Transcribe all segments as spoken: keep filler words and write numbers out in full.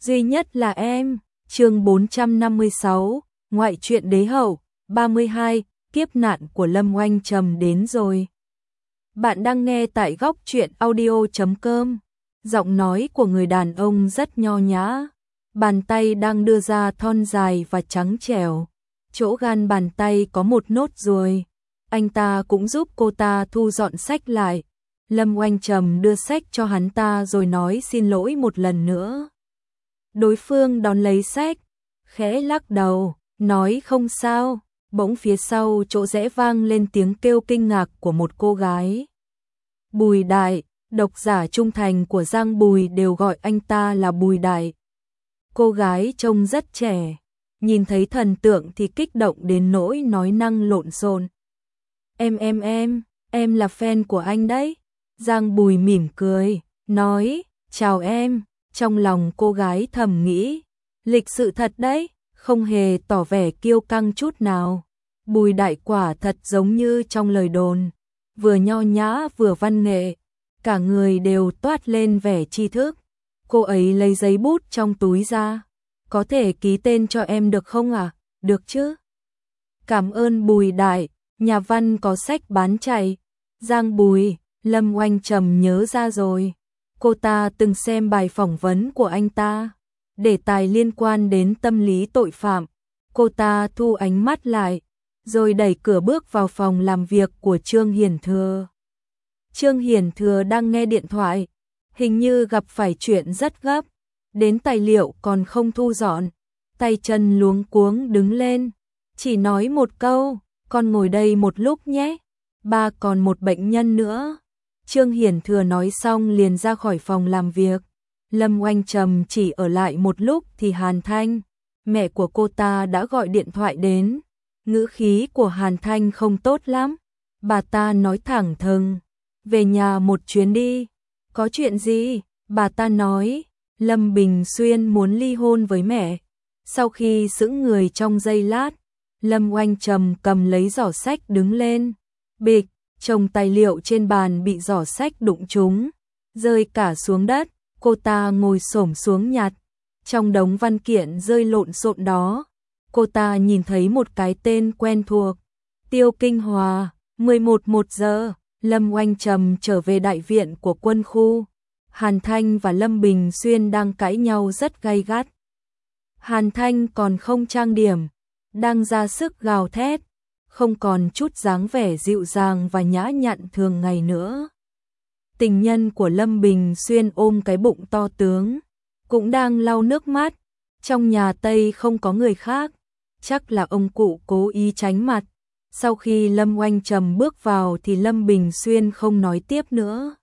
duy nhất là em. Chương bốn trăm năm mươi sáu, ngoại truyện đế hậu, ba mươi hai, kiếp nạn của Lâm Oanh Trầm đến rồi. Bạn đang nghe tại góc truyện audio chấm com. Giọng nói của người đàn ông rất nho nhã, bàn tay đang đưa ra thon dài và trắng trẻo. Chỗ gan bàn tay có một nốt ruồi. Anh ta cũng giúp cô ta thu dọn sách lại. Lâm Oanh Trầm đưa sách cho hắn ta rồi nói xin lỗi một lần nữa. Đối phương đón lấy sách, khẽ lắc đầu, nói không sao. Bỗng phía sau chỗ rẽ vang lên tiếng kêu kinh ngạc của một cô gái. Bùi Đại, độc giả trung thành của Giang Bùi đều gọi anh ta là Bùi Đại. Cô gái trông rất trẻ, nhìn thấy thần tượng thì kích động đến nỗi nói năng lộn xộn. Em em em, em là fan của anh đấy. Giang Bùi mỉm cười, nói, chào em. Trong lòng cô gái thầm nghĩ, lịch sự thật đấy, không hề tỏ vẻ kiêu căng chút nào. Bùi Đại quả thật giống như trong lời đồn, vừa nho nhã vừa văn nghệ, cả người đều toát lên vẻ tri thức. Cô ấy lấy giấy bút trong túi ra, có thể ký tên cho em được không ạ? À? Được chứ? Cảm ơn Bùi Đại, nhà văn có sách bán chạy. Giang Bùi, Lâm Oanh Trầm nhớ ra rồi. Cô ta từng xem bài phỏng vấn của anh ta, đề tài liên quan đến tâm lý tội phạm. Cô ta thu ánh mắt lại, rồi đẩy cửa bước vào phòng làm việc của Trương Hiển Thừa. Trương Hiển Thừa đang nghe điện thoại, hình như gặp phải chuyện rất gấp, đến tài liệu còn không thu dọn, tay chân luống cuống đứng lên, chỉ nói một câu, con ngồi đây một lúc nhé, ba còn một bệnh nhân nữa. Trương Hiển Thừa nói xong liền ra khỏi phòng làm việc. Lâm Oanh Trầm chỉ ở lại một lúc thì Hàn Thanh, mẹ của cô ta đã gọi điện thoại đến. Ngữ khí của Hàn Thanh không tốt lắm. Bà ta nói thẳng thừng, về nhà một chuyến đi. Có chuyện gì? Bà ta nói, Lâm Bình Xuyên muốn ly hôn với mẹ. Sau khi sững người trong giây lát, Lâm Oanh Trầm cầm lấy giỏ sách đứng lên. Bịch, chồng tài liệu trên bàn bị giỏ sách đụng trúng, rơi cả xuống đất. Cô ta ngồi xổm xuống nhặt. Trong đống văn kiện rơi lộn xộn đó, cô ta nhìn thấy một cái tên quen thuộc. Tiêu Kinh Hòa. Mười một một giờ, Lâm Oanh Trầm trở về đại viện của quân khu. Hàn Thanh và Lâm Bình Xuyên đang cãi nhau rất gay gắt. Hàn Thanh còn không trang điểm, đang ra sức gào thét, không còn chút dáng vẻ dịu dàng và nhã nhặn thường ngày nữa. Tình nhân của Lâm Bình Xuyên ôm cái bụng to tướng, cũng đang lau nước mắt. Trong nhà Tây không có người khác, chắc là ông cụ cố ý tránh mặt. Sau khi Lâm Oanh Trầm bước vào thì Lâm Bình Xuyên không nói tiếp nữa.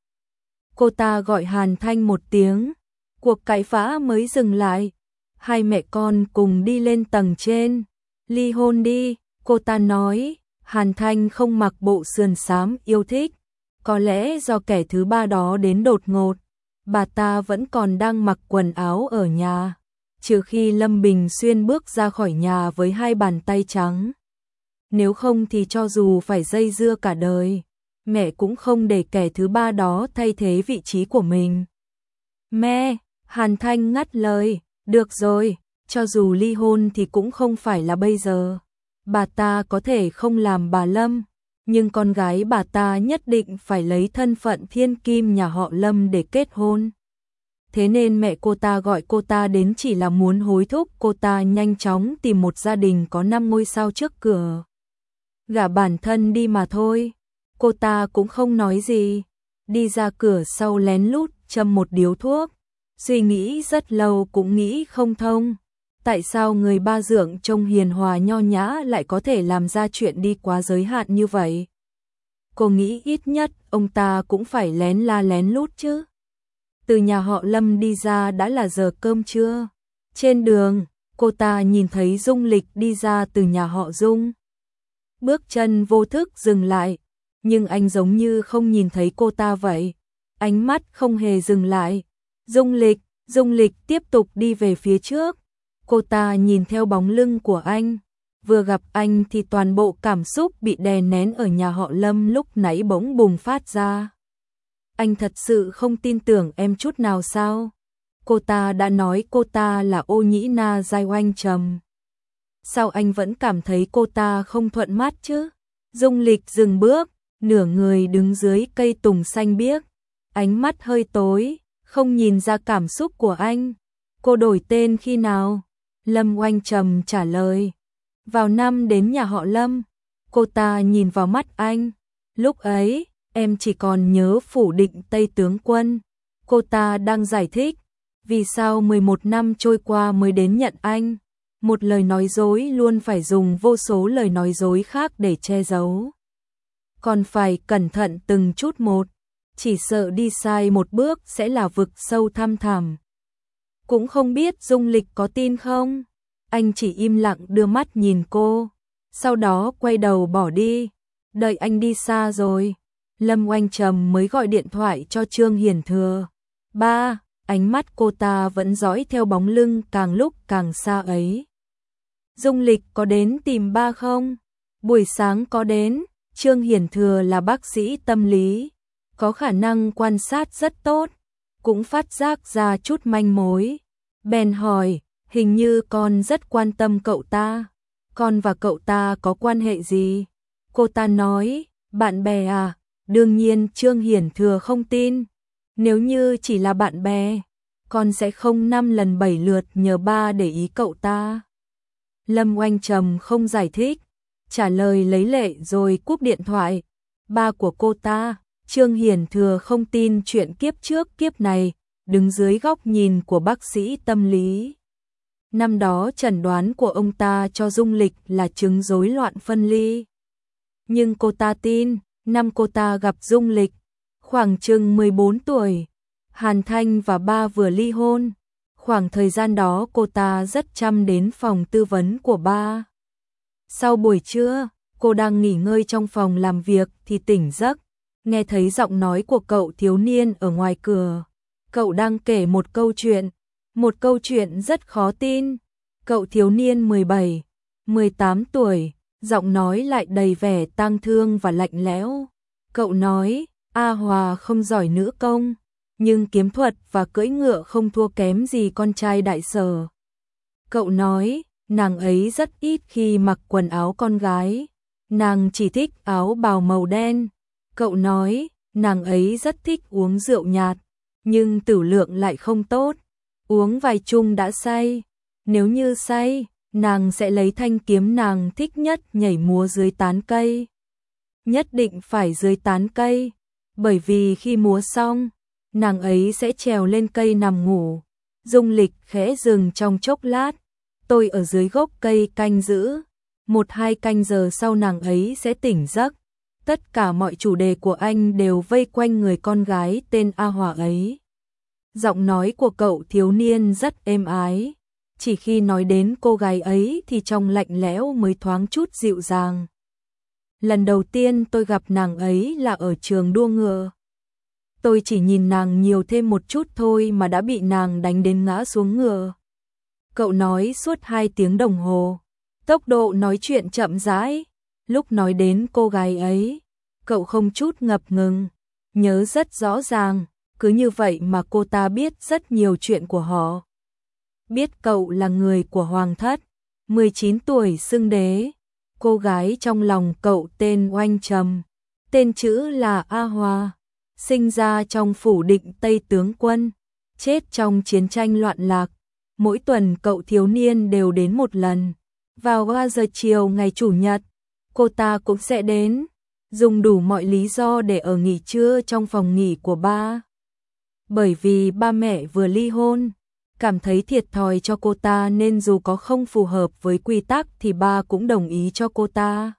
Cô ta gọi Hàn Thanh một tiếng, cuộc cãi vã mới dừng lại. Hai mẹ con cùng đi lên tầng trên. Ly hôn đi, cô ta nói. Hàn Thanh không mặc bộ sườn xám yêu thích, có lẽ do kẻ thứ ba đó đến đột ngột. Bà ta vẫn còn đang mặc quần áo ở nhà, trừ khi Lâm Bình Xuyên bước ra khỏi nhà với hai bàn tay trắng. Nếu không thì cho dù phải dây dưa cả đời, mẹ cũng không để kẻ thứ ba đó thay thế vị trí của mình. Mẹ, Hàn Thanh ngắt lời, được rồi, cho dù ly hôn thì cũng không phải là bây giờ. Bà ta có thể không làm bà Lâm, nhưng con gái bà ta nhất định phải lấy thân phận thiên kim nhà họ Lâm để kết hôn. Thế nên mẹ cô ta gọi cô ta đến chỉ là muốn hối thúc cô ta nhanh chóng tìm một gia đình có năm ngôi sao trước cửa. Gả bản thân đi mà thôi. Cô ta cũng không nói gì, đi ra cửa sau lén lút châm một điếu thuốc. Suy nghĩ rất lâu cũng nghĩ không thông. Tại sao người ba dượng trông hiền hòa nho nhã lại có thể làm ra chuyện đi quá giới hạn như vậy? Cô nghĩ ít nhất ông ta cũng phải lén la lén lút chứ. Từ nhà họ Lâm đi ra đã là giờ cơm trưa. Trên đường, cô ta nhìn thấy Dung Lịch đi ra từ nhà họ Dung. Bước chân vô thức dừng lại, nhưng anh giống như không nhìn thấy cô ta vậy. Ánh mắt không hề dừng lại. Dung Lịch, Dung Lịch tiếp tục đi về phía trước. Cô ta nhìn theo bóng lưng của anh. Vừa gặp anh thì toàn bộ cảm xúc bị đè nén ở nhà họ Lâm lúc nãy bỗng bùng phát ra. Anh thật sự không tin tưởng em chút nào sao? cô ta đã nói cô ta là Ô Nhĩ Na Giai Oanh Trầm. Sao anh vẫn cảm thấy cô ta không thuận mắt chứ? Dung Lịch dừng bước, nửa người đứng dưới cây tùng xanh biếc, ánh mắt hơi tối, không nhìn ra cảm xúc của anh. Cô đổi tên khi nào? Lâm Oanh Trầm trả lời. Vào năm đến nhà họ Lâm. Cô ta nhìn vào mắt anh. Lúc ấy, em chỉ còn nhớ phủ định Tây tướng quân. Cô ta đang giải thích. Vì sao mười một năm trôi qua mới đến nhận anh? Một lời nói dối luôn phải dùng vô số lời nói dối khác để che giấu. Còn phải cẩn thận từng chút một. Chỉ sợ đi sai một bước sẽ là vực sâu thăm thẳm. Cũng không biết Dung Lịch có tin không? Anh chỉ im lặng đưa mắt nhìn cô. Sau đó quay đầu bỏ đi. Đợi anh đi xa rồi, Lâm Oanh Trầm mới gọi điện thoại cho Trương Hiển Thừa. Ba, ánh mắt cô ta vẫn dõi theo bóng lưng càng lúc càng xa ấy. Dung Lịch có đến tìm ba không? Buổi sáng có đến. Trương Hiển Thừa là bác sĩ tâm lý, có khả năng quan sát rất tốt, cũng phát giác ra chút manh mối. Bèn hỏi, hình như con rất quan tâm cậu ta. Con và cậu ta có quan hệ gì? Cô ta nói, bạn bè à? Đương nhiên Trương Hiển Thừa không tin. Nếu như chỉ là bạn bè, con sẽ không năm lần bảy lượt nhờ ba để ý cậu ta. Lâm Oanh Trầm không giải thích, trả lời lấy lệ rồi cúp điện thoại. Ba của cô ta, Trương Hiển Thừa không tin chuyện kiếp trước kiếp này, đứng dưới góc nhìn của bác sĩ tâm lý. Năm đó chẩn đoán của ông ta cho Dung Lịch là chứng rối loạn phân ly. Nhưng cô ta tin, năm cô ta gặp Dung Lịch, khoảng chừng mười bốn tuổi, Hàn Thanh và ba vừa ly hôn. Khoảng thời gian đó cô ta rất chăm đến phòng tư vấn của ba. Sau buổi trưa, cô đang nghỉ ngơi trong phòng làm việc thì tỉnh giấc, nghe thấy giọng nói của cậu thiếu niên ở ngoài cửa. Cậu đang kể một câu chuyện, một câu chuyện rất khó tin. Cậu thiếu niên mười bảy, mười tám tuổi, giọng nói lại đầy vẻ tang thương và lạnh lẽo. Cậu nói, A Hòa không giỏi nữ công, nhưng kiếm thuật và cưỡi ngựa không thua kém gì con trai đại sở. Cậu nói, nàng ấy rất ít khi mặc quần áo con gái, nàng chỉ thích áo bào màu đen. Cậu nói, nàng ấy rất thích uống rượu nhạt, nhưng tử lượng lại không tốt, uống vài chung đã say. Nếu như say, nàng sẽ lấy thanh kiếm nàng thích nhất nhảy múa dưới tán cây. Nhất định phải dưới tán cây, bởi vì khi múa xong, nàng ấy sẽ trèo lên cây nằm ngủ. Dung Lịch khẽ dừng trong chốc lát, tôi ở dưới gốc cây canh giữ, một hai canh giờ sau nàng ấy sẽ tỉnh giấc. Tất cả mọi chủ đề của anh đều vây quanh người con gái tên A Hòa ấy. Giọng nói của cậu thiếu niên rất êm ái, chỉ khi nói đến cô gái ấy thì trong lạnh lẽo mới thoáng chút dịu dàng. Lần đầu tiên tôi gặp nàng ấy là ở trường đua ngựa. Tôi chỉ nhìn nàng nhiều thêm một chút thôi mà đã bị nàng đánh đến ngã xuống ngựa. Cậu nói suốt hai tiếng đồng hồ, tốc độ nói chuyện chậm rãi. Lúc nói đến cô gái ấy, cậu không chút ngập ngừng, nhớ rất rõ ràng, cứ như vậy mà cô ta biết rất nhiều chuyện của họ. Biết cậu là người của Hoàng thất, mười chín tuổi xưng đế. Cô gái trong lòng cậu tên Oanh Trầm, tên chữ là A Hòa, sinh ra trong phủ định Tây tướng quân, chết trong chiến tranh loạn lạc. Mỗi tuần cậu thiếu niên đều đến một lần, vào ba giờ chiều ngày chủ nhật, cô ta cũng sẽ đến, dùng đủ mọi lý do để ở nghỉ trưa trong phòng nghỉ của ba. Bởi vì ba mẹ vừa ly hôn, cảm thấy thiệt thòi cho cô ta nên dù có không phù hợp với quy tắc thì ba cũng đồng ý cho cô ta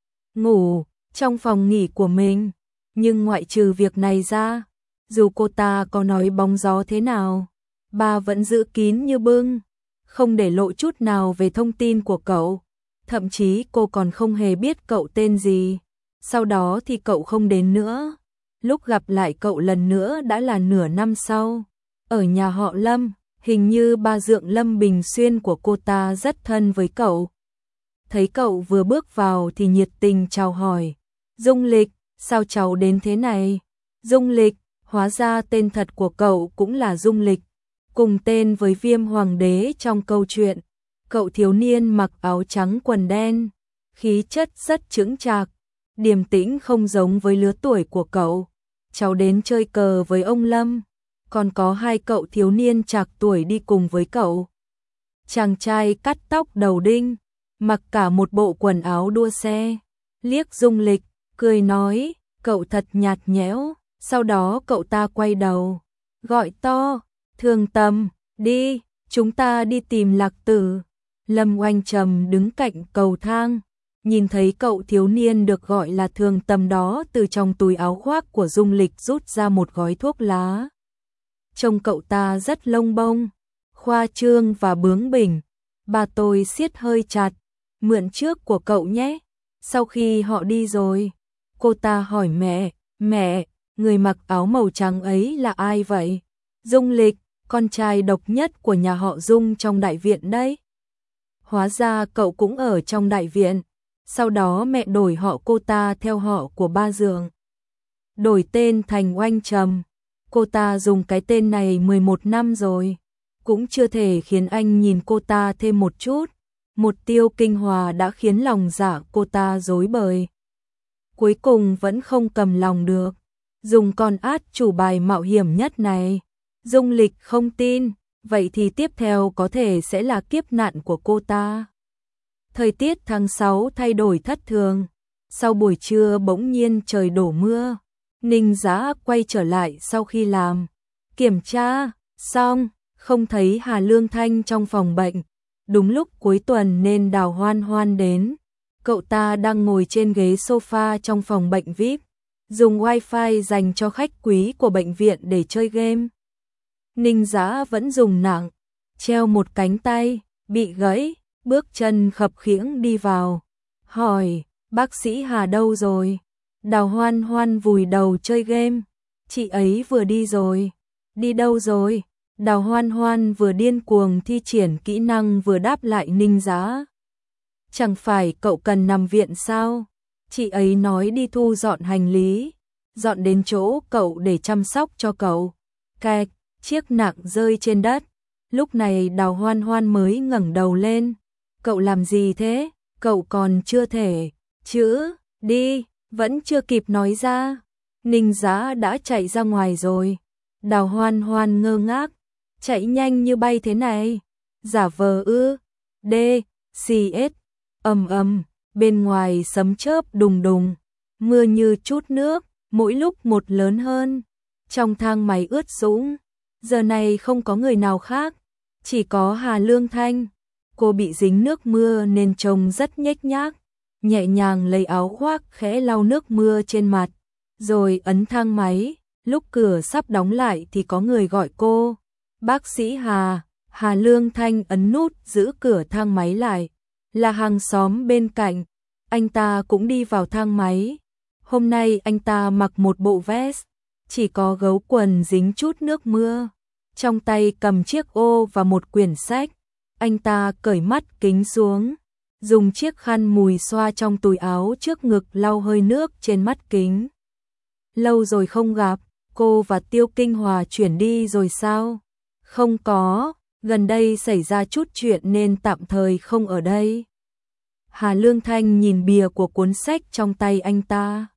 ngủ trong phòng nghỉ của mình. Nhưng ngoại trừ việc này ra, dù cô ta có nói bóng gió thế nào, ba vẫn giữ kín như bưng, không để lộ chút nào về thông tin của cậu. Thậm chí cô còn không hề biết cậu tên gì. Sau đó thì cậu không đến nữa. Lúc gặp lại cậu lần nữa đã là nửa năm sau, ở nhà họ Lâm. Hình như ba dượng Lâm Bình Xuyên của cô ta rất thân với cậu. Thấy cậu vừa bước vào thì nhiệt tình chào hỏi. Dung Lịch, sao cháu đến thế này? Dung Lịch, hóa ra tên thật của cậu cũng là Dung Lịch. cùng tên với Viêm Hoàng đế trong câu chuyện. Cậu thiếu niên mặc áo trắng quần đen, khí chất rất chững chạc, điềm tĩnh không giống với lứa tuổi của cậu. Cháu đến chơi cờ với ông Lâm, còn có hai cậu thiếu niên trạc tuổi đi cùng với cậu. Chàng trai cắt tóc đầu đinh, mặc cả một bộ quần áo đua xe, liếc Dung Lịch, cười nói, cậu thật nhạt nhẽo. Sau đó cậu ta quay đầu, gọi to, Thường Tầm, đi, chúng ta đi tìm Lạc Tử. Lâm Oanh Trầm đứng cạnh cầu thang, nhìn thấy cậu thiếu niên được gọi là Thường Tầm đó từ trong túi áo khoác của Dung Lịch rút ra một gói thuốc lá. Trông cậu ta rất lông bông, khoa trương và bướng bỉnh. Bà tôi siết hơi chặt, mượn trước của cậu nhé. Sau khi họ đi rồi, cô ta hỏi mẹ, mẹ, người mặc áo màu trắng ấy là ai vậy? Dung Lịch, con trai độc nhất của nhà họ Dung trong đại viện đấy. Hóa ra cậu cũng ở trong đại viện. Sau đó mẹ đổi họ cô ta theo họ của ba Dượng, đổi tên thành Oanh Trầm. Cô ta dùng cái tên này mười một năm rồi, cũng chưa thể khiến anh nhìn cô ta thêm một chút. Một Tiêu Kinh Hòa đã khiến lòng dạ cô ta rối bời. Cuối cùng vẫn không cầm lòng được, dùng con át chủ bài mạo hiểm nhất này. Dung Lịch không tin, vậy thì tiếp theo có thể sẽ là kiếp nạn của cô ta. Thời tiết tháng sáu thay đổi thất thường, sau buổi trưa bỗng nhiên trời đổ mưa. Ninh Giá quay trở lại sau khi làm kiểm tra xong, không thấy Hà Lương Thanh trong phòng bệnh. Đúng lúc cuối tuần nên Đào Hoan Hoan đến. Cậu ta đang ngồi trên ghế sofa trong phòng bệnh vi ai pi, dùng wifi dành cho khách quý của bệnh viện để chơi game. Ninh Giá vẫn dùng nặng, treo một cánh tay, bị gãy, bước chân khập khiễng đi vào. Hỏi, bác sĩ Hà đâu rồi? Đào Hoan Hoan vùi đầu chơi game. Chị ấy vừa đi rồi. Đi đâu rồi? Đào Hoan Hoan vừa điên cuồng thi triển kỹ năng vừa đáp lại Ninh Giá. Chẳng phải cậu cần nằm viện sao? Chị ấy nói đi thu dọn hành lý, dọn đến chỗ cậu để chăm sóc cho cậu. Cạch, chiếc nạng rơi trên đất. Lúc này Đào Hoan Hoan mới ngẩng đầu lên. Cậu làm gì thế? Cậu còn chưa thể chữ đi, vẫn chưa kịp nói ra. Ninh Giá đã chạy ra ngoài rồi. Đào Hoan Hoan ngơ ngác, chạy nhanh như bay thế này, giả vờ ư? D, xê ét, ầm ầm, bên ngoài sấm chớp đùng đùng, mưa như chút nước, mỗi lúc một lớn hơn. Trong thang máy ướt sũng, giờ này không có người nào khác, chỉ có Hà Lương Thanh. Cô bị dính nước mưa nên trông rất nhếch nhác, nhẹ nhàng lấy áo khoác khẽ lau nước mưa trên mặt, rồi ấn thang máy. Lúc cửa sắp đóng lại thì có người gọi cô. Bác sĩ Hà. Hà Lương Thanh ấn nút giữ cửa thang máy lại. Là hàng xóm bên cạnh. Anh ta cũng đi vào thang máy. Hôm nay anh ta mặc một bộ vest, chỉ có gấu quần dính chút nước mưa. Trong tay cầm chiếc ô và một quyển sách. Anh ta cởi mắt kính xuống, dùng chiếc khăn mùi xoa trong túi áo trước ngực lau hơi nước trên mắt kính. Lâu rồi không gặp, cô và Tiêu Kinh Hòa chuyển đi rồi sao? Không có, gần đây xảy ra chút chuyện nên tạm thời không ở đây. Hà Lương Thanh nhìn bìa của cuốn sách trong tay anh ta.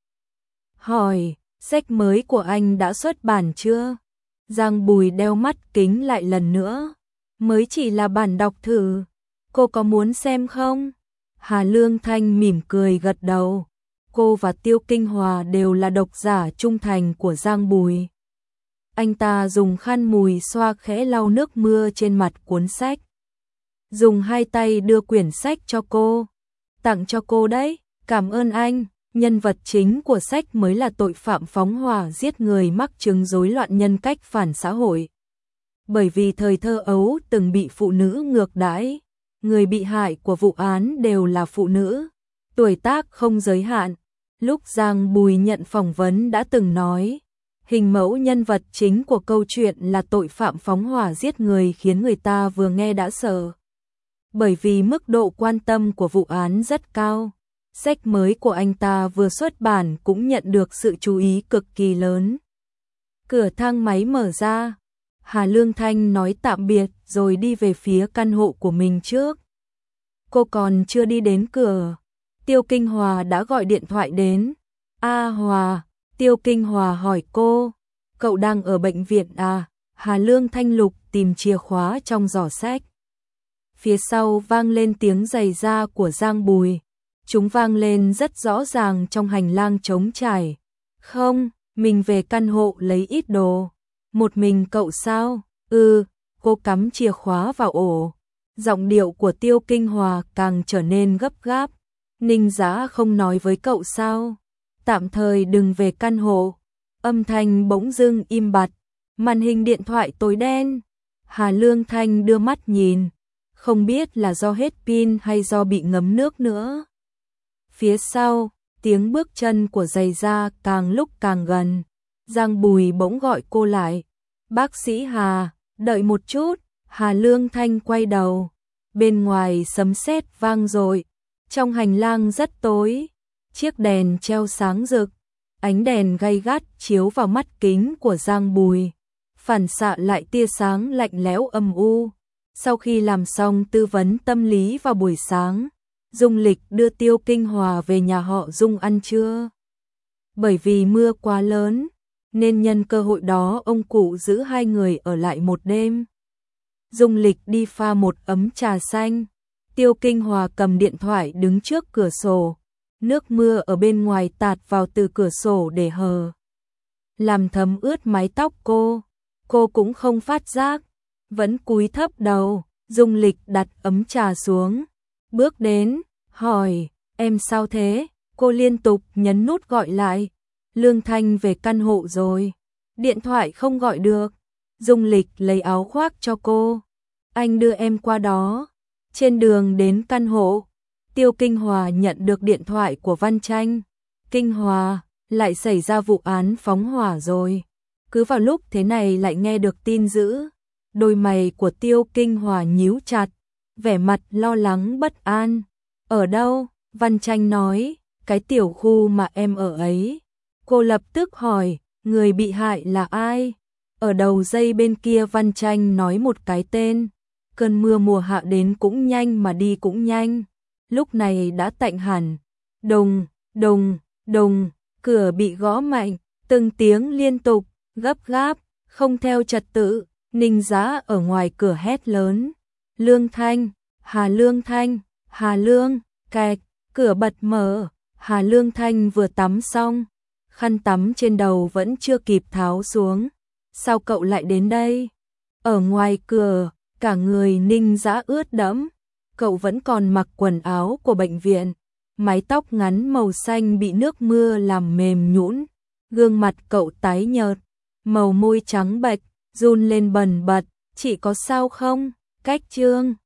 Hỏi, sách mới của anh đã xuất bản chưa? Giang Bùi đeo mắt kính lại lần nữa. Mới chỉ là bản đọc thử, cô có muốn xem không? Hà Lương Thanh mỉm cười gật đầu. Cô và Tiêu Kinh Hòa đều là độc giả trung thành của Giang Bùi. Anh ta dùng khăn mùi xoa khẽ lau nước mưa trên mặt cuốn sách. Dùng hai tay đưa quyển sách cho cô. Tặng cho cô đấy, cảm ơn anh. Nhân vật chính của sách mới là tội phạm phóng hỏa giết người mắc chứng rối loạn nhân cách phản xã hội. Bởi vì thời thơ ấu từng bị phụ nữ ngược đãi, người bị hại của vụ án đều là phụ nữ, tuổi tác không giới hạn. Lúc Giang Bùi nhận phỏng vấn đã từng nói, hình mẫu nhân vật chính của câu chuyện là tội phạm phóng hỏa giết người khiến người ta vừa nghe đã sợ. Bởi vì mức độ quan tâm của vụ án rất cao, sách mới của anh ta vừa xuất bản cũng nhận được sự chú ý cực kỳ lớn. Cửa thang máy mở ra, Hà Lương Thanh nói tạm biệt rồi đi về phía căn hộ của mình trước. Cô còn chưa đi đến cửa, Tiêu Kinh Hòa đã gọi điện thoại đến. A Hòa, Tiêu Kinh Hòa hỏi cô, cậu đang ở bệnh viện à? Hà Lương Thanh lục tìm chìa khóa trong giỏ sách. Phía sau vang lên tiếng giày da của Giang Bùi. Chúng vang lên rất rõ ràng trong hành lang trống trải. Không, mình về căn hộ lấy ít đồ. Một mình cậu sao? Ừ, cô cắm chìa khóa vào ổ. Giọng điệu của Tiêu Kinh Hòa càng trở nên gấp gáp. Ninh Giá không nói với cậu sao? Tạm thời đừng về căn hộ. Âm thanh bỗng dưng im bặt. Màn hình điện thoại tối đen. Hà Lương Thanh đưa mắt nhìn. Không biết là do hết pin hay do bị ngấm nước nữa. Phía sau, tiếng bước chân của giày da càng lúc càng gần. Giang Bùi bỗng gọi cô lại. Bác sĩ Hà, đợi một chút. Hà Lương Thanh quay đầu. Bên ngoài sấm sét vang dội. Trong hành lang rất tối. Chiếc đèn treo sáng rực. Ánh đèn gay gắt chiếu vào mắt kính của Giang Bùi. Phản xạ lại tia sáng lạnh lẽo âm u. Sau khi làm xong tư vấn tâm lý vào buổi sáng, Dung Lịch đưa Tiêu Kinh Hòa về nhà họ Dung ăn trưa. Bởi vì mưa quá lớn, nên nhân cơ hội đó ông cụ giữ hai người ở lại một đêm. Dung Lịch đi pha một ấm trà xanh. Tiêu Kinh Hòa cầm điện thoại đứng trước cửa sổ. Nước mưa ở bên ngoài tạt vào từ cửa sổ để hờ, làm thấm ướt mái tóc cô. Cô cũng không phát giác, vẫn cúi thấp đầu. Dung Lịch đặt ấm trà xuống, bước đến, hỏi, em sao thế? Cô liên tục nhấn nút gọi lại. Lương Thanh về căn hộ rồi, điện thoại không gọi được. Dung Lịch lấy áo khoác cho cô, anh đưa em qua đó. Trên đường đến căn hộ, Tiêu Kinh Hòa nhận được điện thoại của Văn Tranh. Kinh Hòa, lại xảy ra vụ án phóng hỏa rồi. Cứ vào lúc thế này lại nghe được tin dữ. Đôi mày của Tiêu Kinh Hòa nhíu chặt, vẻ mặt lo lắng bất an. Ở đâu? Văn Tranh nói, cái tiểu khu mà em ở ấy. Cô lập tức hỏi, người bị hại là ai? Ở đầu dây bên kia Văn Tranh nói một cái tên. Cơn mưa mùa hạ đến cũng nhanh mà đi cũng nhanh. Lúc này đã tạnh hẳn. Đùng, đùng, đùng, cửa bị gõ mạnh, từng tiếng liên tục, gấp gáp, không theo trật tự. Ninh Giá ở ngoài cửa hét lớn. Lương Thanh, Hà Lương Thanh, Hà Lương, kẹt, cửa bật mở. Hà Lương Thanh vừa tắm xong, khăn tắm trên đầu vẫn chưa kịp tháo xuống. Sao cậu lại đến đây? Ở ngoài cửa, cả người Ninh Giá ướt đẫm. Cậu vẫn còn mặc quần áo của bệnh viện. Mái tóc ngắn màu xanh bị nước mưa làm mềm nhũn. Gương mặt cậu tái nhợt, màu môi trắng bệch, run lên bần bật. Chị có sao không? Cách Trương,